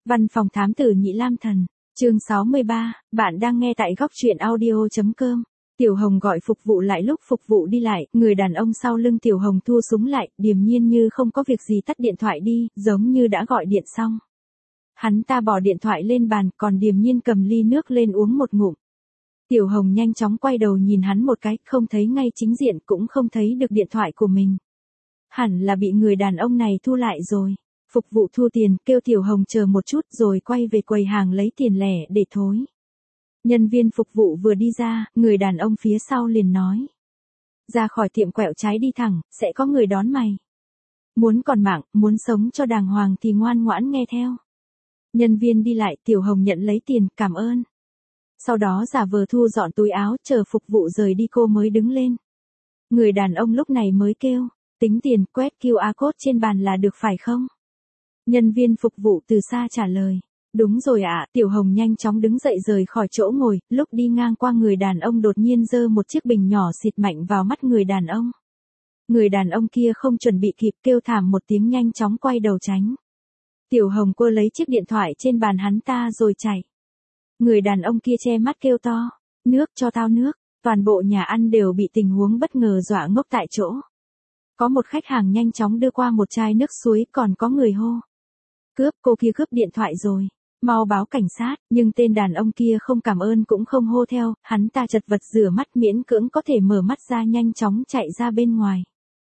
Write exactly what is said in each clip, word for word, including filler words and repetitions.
Văn phòng thám tử Nhị Lam Thần, chương sáu mươi ba, bạn đang nghe tại góc truyện audio.com. Tiểu Hồng gọi phục vụ lại lúc phục vụ đi lại, người đàn ông sau lưng Tiểu Hồng thu súng lại, điềm nhiên như không có việc gì tắt điện thoại đi, giống như đã gọi điện xong. Hắn ta bỏ điện thoại lên bàn, còn điềm nhiên cầm ly nước lên uống một ngụm. Tiểu Hồng nhanh chóng quay đầu nhìn hắn một cái, không thấy ngay chính diện cũng không thấy được điện thoại của mình. Hẳn là bị người đàn ông này thu lại rồi. Phục vụ thu tiền, kêu Tiểu Hồng chờ một chút rồi quay về quầy hàng lấy tiền lẻ để thối. Nhân viên phục vụ vừa đi ra, người đàn ông phía sau liền nói. Ra khỏi tiệm quẹo trái đi thẳng, sẽ có người đón mày. Muốn còn mạng, muốn sống cho đàng hoàng thì ngoan ngoãn nghe theo. Nhân viên đi lại, Tiểu Hồng nhận lấy tiền, cảm ơn. Sau đó giả vờ thu dọn túi áo, chờ phục vụ rời đi cô mới đứng lên. Người đàn ông lúc này mới kêu, tính tiền, quét quy rờ code trên bàn là được phải không? Nhân viên phục vụ từ xa trả lời. Đúng rồi ạ, à. Tiểu Hồng nhanh chóng đứng dậy rời khỏi chỗ ngồi, lúc đi ngang qua người đàn ông đột nhiên giơ một chiếc bình nhỏ xịt mạnh vào mắt người đàn ông. Người đàn ông kia không chuẩn bị kịp kêu thảm một tiếng nhanh chóng quay đầu tránh. Tiểu Hồng cô lấy chiếc điện thoại trên bàn hắn ta rồi chạy. Người đàn ông kia che mắt kêu to, nước cho tao nước, toàn bộ nhà ăn đều bị tình huống bất ngờ dọa ngốc tại chỗ. Có một khách hàng nhanh chóng đưa qua một chai nước suối, còn có người hô. Cướp, cô kia cướp điện thoại rồi, mau báo cảnh sát, nhưng tên đàn ông kia không cảm ơn cũng không hô theo, hắn ta chật vật rửa mắt miễn cưỡng có thể mở mắt ra nhanh chóng chạy ra bên ngoài.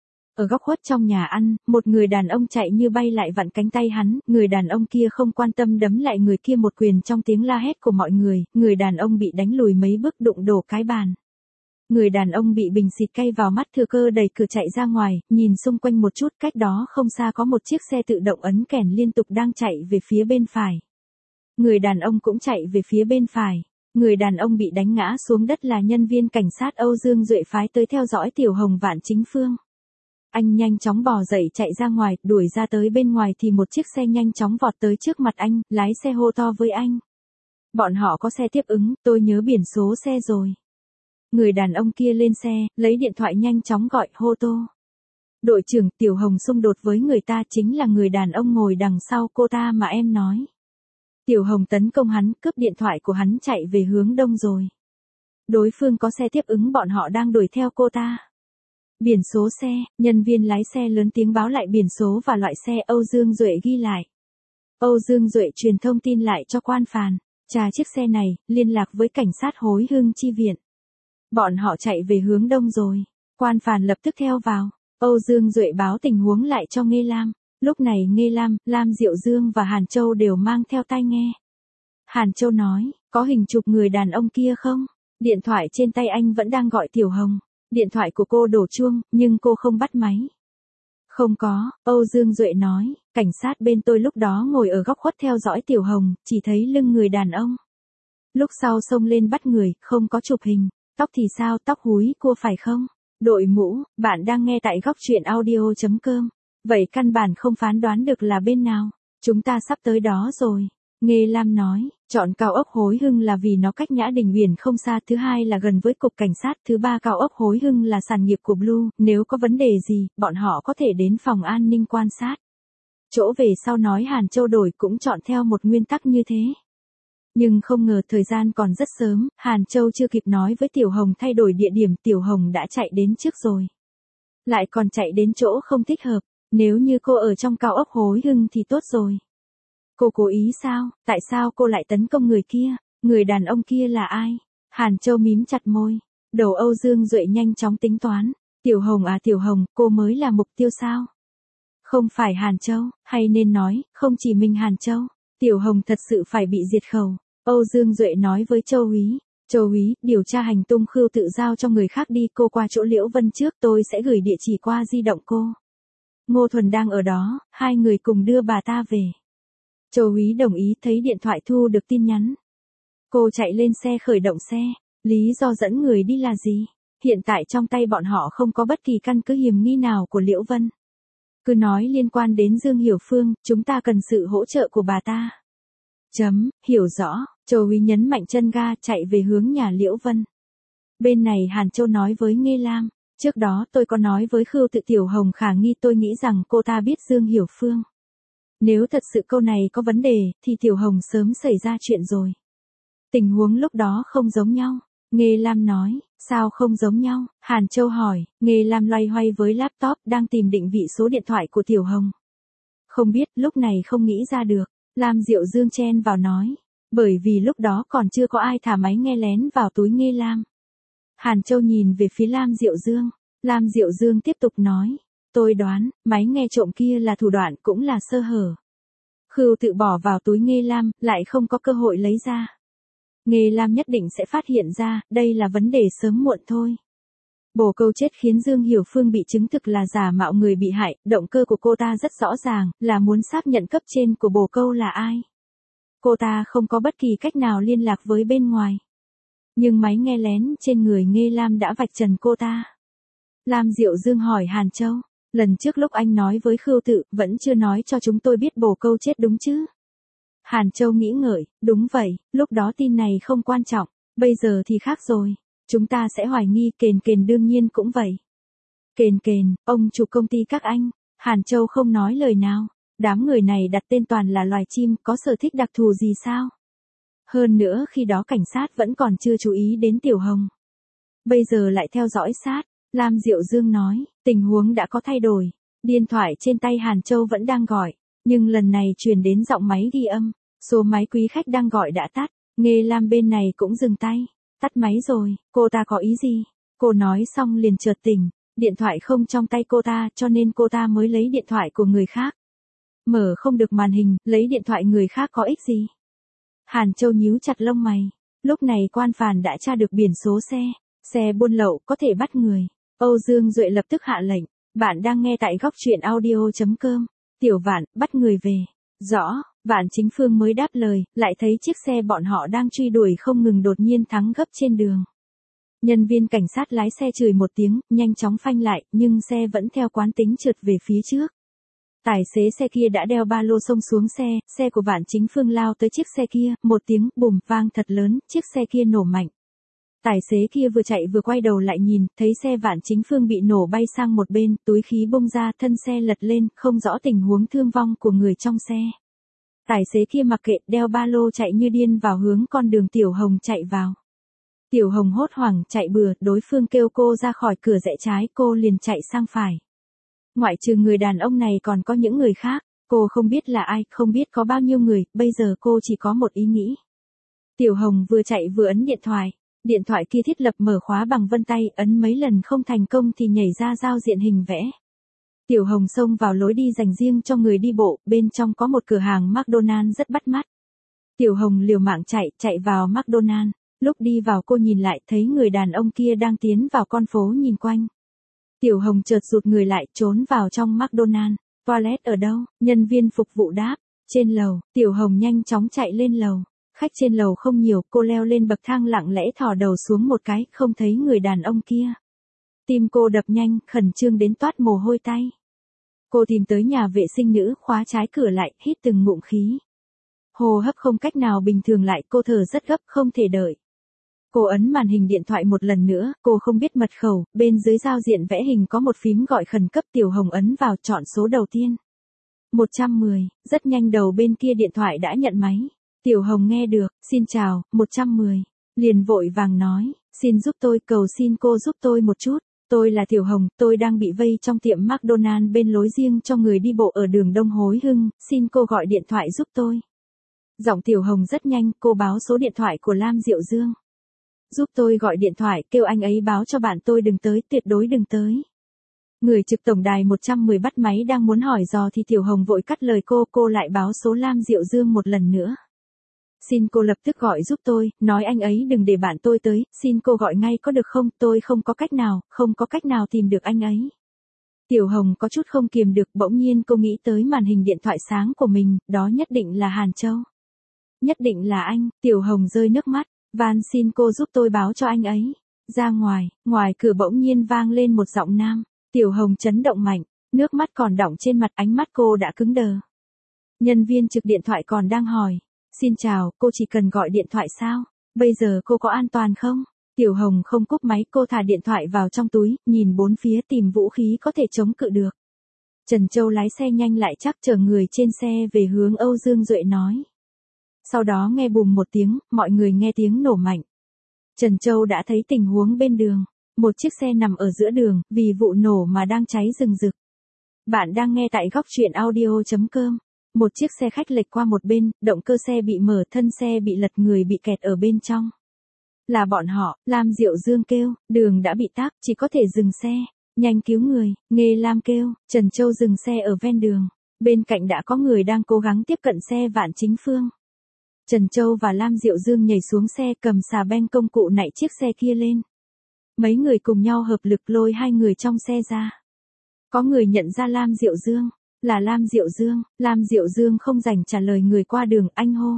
Ở góc khuất trong nhà ăn, một người đàn ông chạy như bay lại vặn cánh tay hắn, người đàn ông kia không quan tâm đấm lại người kia một quyền trong tiếng la hét của mọi người, người đàn ông bị đánh lùi mấy bước đụng đổ cái bàn. Người đàn ông bị bình xịt cay vào mắt thừa cơ đẩy cửa chạy ra ngoài, nhìn xung quanh một chút cách đó không xa có một chiếc xe tự động ấn kèn liên tục đang chạy về phía bên phải. Người đàn ông cũng chạy về phía bên phải. Người đàn ông bị đánh ngã xuống đất là nhân viên cảnh sát Âu Dương Duệ phái tới theo dõi Tiểu Hồng Vạn Chính Phương. Anh nhanh chóng bò dậy chạy ra ngoài, đuổi ra tới bên ngoài thì một chiếc xe nhanh chóng vọt tới trước mặt anh, lái xe hô to với anh. Bọn họ có xe tiếp ứng, tôi nhớ biển số xe rồi. Người đàn ông kia lên xe, lấy điện thoại nhanh chóng gọi hô tô. Đội trưởng, Tiểu Hồng xung đột với người ta chính là người đàn ông ngồi đằng sau cô ta mà em nói. Tiểu Hồng tấn công hắn, cướp điện thoại của hắn chạy về hướng đông rồi. Đối phương có xe tiếp ứng, bọn họ đang đuổi theo cô ta. Biển số xe, nhân viên lái xe lớn tiếng báo lại biển số và loại xe. Âu Dương Duệ ghi lại. Âu Dương Duệ truyền thông tin lại cho quan phàn. Tra chiếc xe này, liên lạc với cảnh sát Hối Hưng chi viện. Bọn họ chạy về hướng đông rồi. Quan phàn lập tức theo vào. Âu Dương Duệ báo tình huống lại cho Nghê Lam. Lúc này Nghê Lam, Lam Diệu Dương và Hàn Châu đều mang theo tai nghe. Hàn Châu nói, có hình chụp người đàn ông kia không? Điện thoại trên tay anh vẫn đang gọi Tiểu Hồng. Điện thoại của cô đổ chuông, nhưng cô không bắt máy. Không có, Âu Dương Duệ nói, cảnh sát bên tôi lúc đó ngồi ở góc khuất theo dõi Tiểu Hồng, chỉ thấy lưng người đàn ông. Lúc sau xông lên bắt người, không có chụp hình. Tóc thì sao, tóc húi cua phải không? Đội mũ, bạn đang nghe tại góc truyện audio.com. Vậy căn bản không phán đoán được là bên nào. Chúng ta sắp tới đó rồi. Nghê Lam nói, chọn cao ốc Hối Hưng là vì nó cách Nhã Đình Uyển không xa, thứ hai là gần với cục cảnh sát, thứ ba cao ốc Hối Hưng là sản nghiệp của Blue, nếu có vấn đề gì, bọn họ có thể đến phòng an ninh quan sát. Chỗ về sau nói Hàn Châu đổi cũng chọn theo một nguyên tắc như thế. Nhưng không ngờ thời gian còn rất sớm, Hàn Châu chưa kịp nói với Tiểu Hồng thay đổi địa điểm, Tiểu Hồng đã chạy đến trước rồi. Lại còn chạy đến chỗ không thích hợp, nếu như cô ở trong cao ốc Hối Hưng thì tốt rồi. Cô cố ý sao, tại sao cô lại tấn công người kia, người đàn ông kia là ai? Hàn Châu mím chặt môi, đầu Âu Dương Duệ nhanh chóng tính toán. Tiểu Hồng à Tiểu Hồng, cô mới là mục tiêu sao? Không phải Hàn Châu, hay nên nói, không chỉ mình Hàn Châu. Tiểu Hồng thật sự phải bị diệt khẩu. Âu Dương Duệ nói với Châu Úy, Châu Úy, điều tra hành tung Khưu Tự giao cho người khác đi, cô qua chỗ Liễu Vân trước, tôi sẽ gửi địa chỉ qua di động cô. Ngô Thuần đang ở đó, hai người cùng đưa bà ta về. Châu Úy đồng ý, thấy điện thoại thu được tin nhắn. Cô chạy lên xe khởi động xe, lý do dẫn người đi là gì? Hiện tại trong tay bọn họ không có bất kỳ căn cứ hiểm nghi nào của Liễu Vân. Cứ nói liên quan đến Dương Hiểu Phương, chúng ta cần sự hỗ trợ của bà ta. Chấm, hiểu rõ, Châu Úy nhấn mạnh chân ga chạy về hướng nhà Liễu Vân. Bên này Hàn Châu nói với Nghê Lam, trước đó tôi có nói với Khưu Tự Tiểu Hồng khả nghi, tôi nghĩ rằng cô ta biết Dương Hiểu Phương. Nếu thật sự câu này có vấn đề, thì Tiểu Hồng sớm xảy ra chuyện rồi. Tình huống lúc đó không giống nhau. Nghê Lam nói, sao không giống nhau? Hàn Châu hỏi, Nghê Lam loay hoay với laptop đang tìm định vị số điện thoại của Tiểu Hồng. Không biết, lúc này không nghĩ ra được. Lam Diệu Dương chen vào nói, bởi vì lúc đó còn chưa có ai thả máy nghe lén vào túi Nghê Lam. Hàn Châu nhìn về phía Lam Diệu Dương. Lam Diệu Dương tiếp tục nói, tôi đoán, máy nghe trộm kia là thủ đoạn cũng là sơ hở. Khưu tự bỏ vào túi Nghê Lam, lại không có cơ hội lấy ra. Nghê Lam nhất định sẽ phát hiện ra, đây là vấn đề sớm muộn thôi. Bồ câu chết khiến Dương Hiểu Phương bị chứng thực là giả mạo người bị hại, động cơ của cô ta rất rõ ràng, là muốn xác nhận cấp trên của bồ câu là ai. Cô ta không có bất kỳ cách nào liên lạc với bên ngoài. Nhưng máy nghe lén trên người Nghê Lam đã vạch trần cô ta. Lam Diệu Dương hỏi Hàn Châu, lần trước lúc anh nói với Khưu Tự, vẫn chưa nói cho chúng tôi biết bồ câu chết đúng chứ? Hàn Châu nghĩ ngợi, đúng vậy, lúc đó tin này không quan trọng, bây giờ thì khác rồi. Chúng ta sẽ hoài nghi, Kền Kền đương nhiên cũng vậy. Kền Kền, ông chủ công ty các anh. Hàn Châu không nói lời nào. Đám người này đặt tên toàn là loài chim, có sở thích đặc thù gì sao? Hơn nữa khi đó cảnh sát vẫn còn chưa chú ý đến Tiểu Hồng. Bây giờ lại theo dõi sát. Lam Diệu Dương nói, tình huống đã có thay đổi. Điện thoại trên tay Hàn Châu vẫn đang gọi, nhưng lần này truyền đến giọng máy ghi âm. Số máy quý khách đang gọi đã tắt. Nghê Lam bên này cũng dừng tay. Tắt máy rồi, cô ta có ý gì? Cô nói xong liền chợt tỉnh, điện thoại không trong tay cô ta cho nên cô ta mới lấy điện thoại của người khác. Mở không được màn hình, lấy điện thoại người khác có ích gì? Hàn Châu nhíu chặt lông mày. Lúc này quan phàn đã tra được biển số xe, xe buôn lậu có thể bắt người. Âu Dương Duệ lập tức hạ lệnh, bạn đang nghe tại góc truyện audio chấm com. Tiểu Vạn, bắt người về. Rõ. Vạn Chính Phương mới đáp lời, lại thấy chiếc xe bọn họ đang truy đuổi không ngừng đột nhiên thắng gấp trên đường. Nhân viên cảnh sát lái xe chửi một tiếng, nhanh chóng phanh lại, nhưng xe vẫn theo quán tính trượt về phía trước. Tài xế xe kia đã đeo ba lô xông xuống xe, xe của Vạn Chính Phương lao tới chiếc xe kia, một tiếng bùm vang thật lớn, chiếc xe kia nổ mạnh. Tài xế kia vừa chạy vừa quay đầu lại nhìn, thấy xe Vạn Chính Phương bị nổ bay sang một bên, túi khí bung ra, thân xe lật lên, không rõ tình huống thương vong của người trong xe. Tài xế kia mặc kệ, đeo ba lô chạy như điên vào hướng con đường Tiểu Hồng chạy vào. Tiểu Hồng hốt hoảng chạy bừa, đối phương kêu cô ra khỏi cửa rẽ trái, cô liền chạy sang phải. Ngoại trừ người đàn ông này còn có những người khác, cô không biết là ai, không biết có bao nhiêu người, bây giờ cô chỉ có một ý nghĩ. Tiểu Hồng vừa chạy vừa ấn điện thoại, điện thoại kia thiết lập mở khóa bằng vân tay, ấn mấy lần không thành công thì nhảy ra giao diện hình vẽ. Tiểu Hồng xông vào lối đi dành riêng cho người đi bộ, bên trong có một cửa hàng McDonald's rất bắt mắt. Tiểu Hồng liều mạng chạy, chạy vào McDonald's, lúc đi vào cô nhìn lại thấy người đàn ông kia đang tiến vào con phố nhìn quanh. Tiểu Hồng chợt rụt người lại, trốn vào trong McDonald's. Toilet ở đâu? Nhân viên phục vụ đáp, trên lầu. Tiểu Hồng nhanh chóng chạy lên lầu. Khách trên lầu không nhiều, cô leo lên bậc thang lặng lẽ thò đầu xuống một cái, không thấy người đàn ông kia. Tim cô đập nhanh, khẩn trương đến toát mồ hôi tay. Cô tìm tới nhà vệ sinh nữ, khóa trái cửa lại, hít từng ngụm khí. Hô hấp không cách nào bình thường lại, cô thở rất gấp, không thể đợi. Cô ấn màn hình điện thoại một lần nữa, cô không biết mật khẩu, bên dưới giao diện vẽ hình có một phím gọi khẩn cấp. Tiểu Hồng ấn vào, chọn số đầu tiên. một trăm mười, rất nhanh đầu bên kia điện thoại đã nhận máy. Tiểu Hồng nghe được, xin chào, một trăm mười. Liền vội vàng nói, xin giúp tôi, cầu xin cô giúp tôi một chút. Tôi là Tiểu Hồng, tôi đang bị vây trong tiệm McDonald's bên lối riêng cho người đi bộ ở đường Đông Hối Hưng, xin cô gọi điện thoại giúp tôi. Giọng Tiểu Hồng rất nhanh, cô báo số điện thoại của Lam Diệu Dương. Giúp tôi gọi điện thoại, kêu anh ấy báo cho bạn tôi đừng tới, tuyệt đối đừng tới. Người trực tổng đài một trăm mười bắt máy đang muốn hỏi dò thì Tiểu Hồng vội cắt lời cô, cô lại báo số Lam Diệu Dương một lần nữa. Xin cô lập tức gọi giúp tôi, nói anh ấy đừng để bạn tôi tới, xin cô gọi ngay có được không, tôi không có cách nào, không có cách nào tìm được anh ấy. Tiểu Hồng có chút không kiềm được, bỗng nhiên cô nghĩ tới màn hình điện thoại sáng của mình, đó nhất định là Hàn Châu. Nhất định là anh, Tiểu Hồng rơi nước mắt, van xin cô giúp tôi báo cho anh ấy. Ra ngoài, ngoài cửa bỗng nhiên vang lên một giọng nam, Tiểu Hồng chấn động mạnh, nước mắt còn đọng trên mặt, ánh mắt cô đã cứng đờ. Nhân viên trực điện thoại còn đang hỏi. Xin chào, cô chỉ cần gọi điện thoại sao? Bây giờ cô có an toàn không? Tiểu Hồng không cúp máy, cô thả điện thoại vào trong túi, nhìn bốn phía tìm vũ khí có thể chống cự được. Trần Châu lái xe nhanh lại chắc chở người trên xe về hướng Âu Dương Duệ nói. Sau đó nghe bùm một tiếng, mọi người nghe tiếng nổ mạnh. Trần Châu đã thấy tình huống bên đường. Một chiếc xe nằm ở giữa đường, vì vụ nổ mà đang cháy rừng rực. Bạn đang nghe tại góc truyện audio.com. Một chiếc xe khách lệch qua một bên, động cơ xe bị mở, thân xe bị lật, người bị kẹt ở bên trong. Là bọn họ, Lam Diệu Dương kêu, đường đã bị tắc, chỉ có thể dừng xe. Nhanh cứu người, Nghê Lam kêu, Trần Châu dừng xe ở ven đường. Bên cạnh đã có người đang cố gắng tiếp cận xe Vạn Chính Phương. Trần Châu và Lam Diệu Dương nhảy xuống xe, cầm xà beng công cụ nạy chiếc xe kia lên. Mấy người cùng nhau hợp lực lôi hai người trong xe ra. Có người nhận ra Lam Diệu Dương, là Lam Diệu Dương, Lam Diệu Dương không rảnh trả lời người qua đường, anh hô.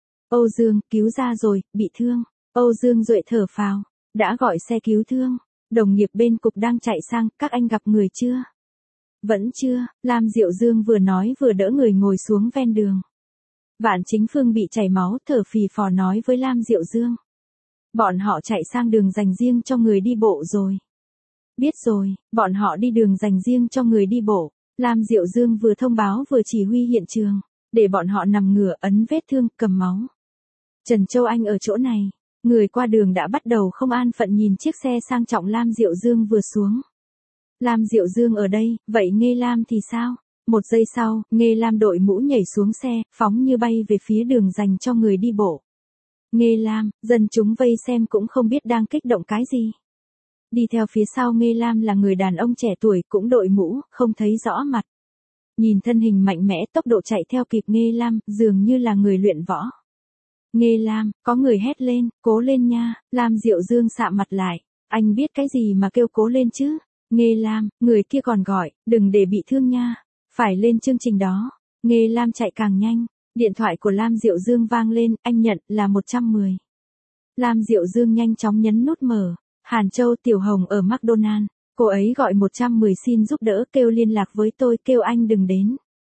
Âu Dương, cứu ra rồi, bị thương. Âu Dương Duệ thở phào, đã gọi xe cứu thương. Đồng nghiệp bên cục đang chạy sang, các anh gặp người chưa? Vẫn chưa, Lam Diệu Dương vừa nói vừa đỡ người ngồi xuống ven đường. Vạn Chính Phương bị chảy máu, thở phì phò nói với Lam Diệu Dương. Bọn họ chạy sang đường dành riêng cho người đi bộ rồi. Biết rồi, bọn họ đi đường dành riêng cho người đi bộ. Lam Diệu Dương vừa thông báo vừa chỉ huy hiện trường, để bọn họ nằm ngửa, ấn vết thương, cầm máu. Trần Châu Anh ở chỗ này. Người qua đường đã bắt đầu không an phận nhìn chiếc xe sang trọng Lam Diệu Dương vừa xuống. Lam Diệu Dương ở đây, vậy Nghê Lam thì sao? Một giây sau, Nghê Lam đội mũ nhảy xuống xe, phóng như bay về phía đường dành cho người đi bộ. Nghê Lam, dân chúng vây xem cũng không biết đang kích động cái gì. Đi theo phía sau Nghê Lam là người đàn ông trẻ tuổi cũng đội mũ, không thấy rõ mặt. Nhìn thân hình mạnh mẽ, tốc độ chạy theo kịp Nghê Lam, dường như là người luyện võ. Nghê Lam, có người hét lên, cố lên nha. Lam Diệu Dương sạm mặt lại, anh biết cái gì mà kêu cố lên chứ? Nghê Lam, người kia còn gọi, đừng để bị thương nha, phải lên chương trình đó. Nghê Lam chạy càng nhanh, điện thoại của Lam Diệu Dương vang lên, anh nhận, là một trăm mười. Lam Diệu Dương nhanh chóng nhấn nút mở. Hàn Châu, Tiểu Hồng ở McDonald, cô ấy gọi một trăm mười xin giúp đỡ, kêu liên lạc với tôi, kêu anh đừng đến.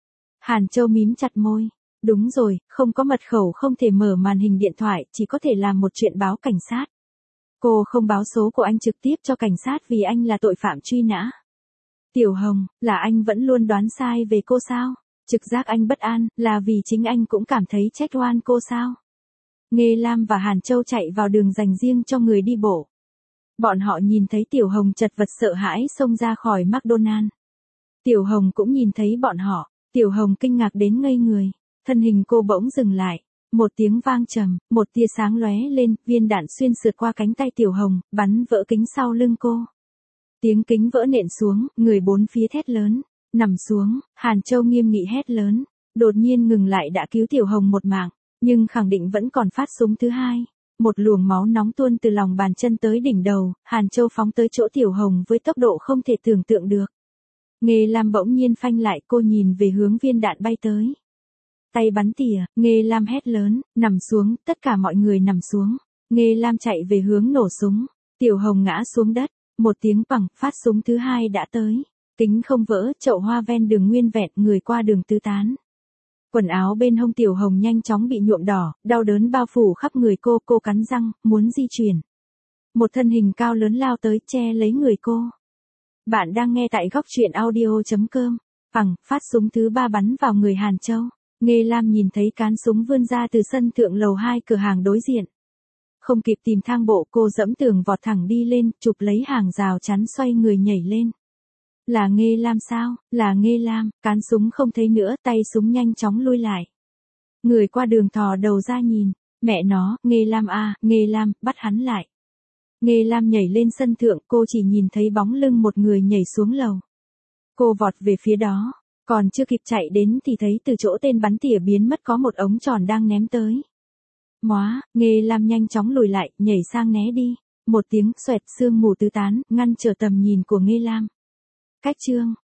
Hàn Châu mím chặt môi. Đúng rồi, không có mật khẩu không thể mở màn hình điện thoại, chỉ có thể làm một chuyện báo cảnh sát. Cô không báo số của anh trực tiếp cho cảnh sát vì anh là tội phạm truy nã. Tiểu Hồng, là anh vẫn luôn đoán sai về cô sao? Trực giác anh bất an, là vì chính anh cũng cảm thấy trách oan cô sao? Nghê Lam và Hàn Châu chạy vào đường dành riêng cho người đi bộ. Bọn họ nhìn thấy Tiểu Hồng chật vật sợ hãi xông ra khỏi McDonald. Tiểu Hồng cũng nhìn thấy bọn họ, Tiểu Hồng kinh ngạc đến ngây người. Thân hình cô bỗng dừng lại, một tiếng vang trầm, một tia sáng lóe lên, viên đạn xuyên sượt qua cánh tay Tiểu Hồng, bắn vỡ kính sau lưng cô. Tiếng kính vỡ nện xuống, người bốn phía thét lớn, nằm xuống. Hàn Châu nghiêm nghị hét lớn, đột nhiên ngừng lại, đã cứu Tiểu Hồng một mạng, nhưng khẳng định vẫn còn phát súng thứ hai. Một luồng máu nóng tuôn từ lòng bàn chân tới đỉnh đầu, Hàn Châu phóng tới chỗ Tiểu Hồng với tốc độ không thể tưởng tượng được. Nghê Lam bỗng nhiên phanh lại, cô nhìn về hướng viên đạn bay tới. Tay bắn tỉa, Nghê Lam hét lớn, nằm xuống, tất cả mọi người nằm xuống. Nghê Lam chạy về hướng nổ súng, Tiểu Hồng ngã xuống đất, một tiếng bằng, phát súng thứ hai đã tới. Kính không vỡ, chậu hoa ven đường nguyên vẹn, người qua đường tứ tán. Quần áo bên hông Tiểu Hồng nhanh chóng bị nhuộm đỏ, đau đớn bao phủ khắp người cô, cô cắn răng, muốn di chuyển. Một thân hình cao lớn lao tới, che lấy người cô. Bạn đang nghe tại góc truyện audio.com. Bằng, phát súng thứ ba bắn vào người Hàn Châu. Nghê Lam nhìn thấy cán súng vươn ra từ sân thượng lầu hai cửa hàng đối diện. Không kịp tìm thang bộ, cô dẫm tường vọt thẳng đi lên, chụp lấy hàng rào chắn, xoay người nhảy lên. Là Nghê Lam sao? Là Nghê Lam, cán súng không thấy nữa, tay súng nhanh chóng lui lại. Người qua đường thò đầu ra nhìn, mẹ nó, Nghê Lam à, Nghê Lam, bắt hắn lại. Nghê Lam nhảy lên sân thượng, cô chỉ nhìn thấy bóng lưng một người nhảy xuống lầu. Cô vọt về phía đó, còn chưa kịp chạy đến thì thấy từ chỗ tên bắn tỉa biến mất có một ống tròn đang ném tới. Móa, Nghê Lam nhanh chóng lùi lại, nhảy sang né đi. Một tiếng xoẹt, sương mù tứ tán, ngăn trở tầm nhìn của Nghê Lam. Cách chương,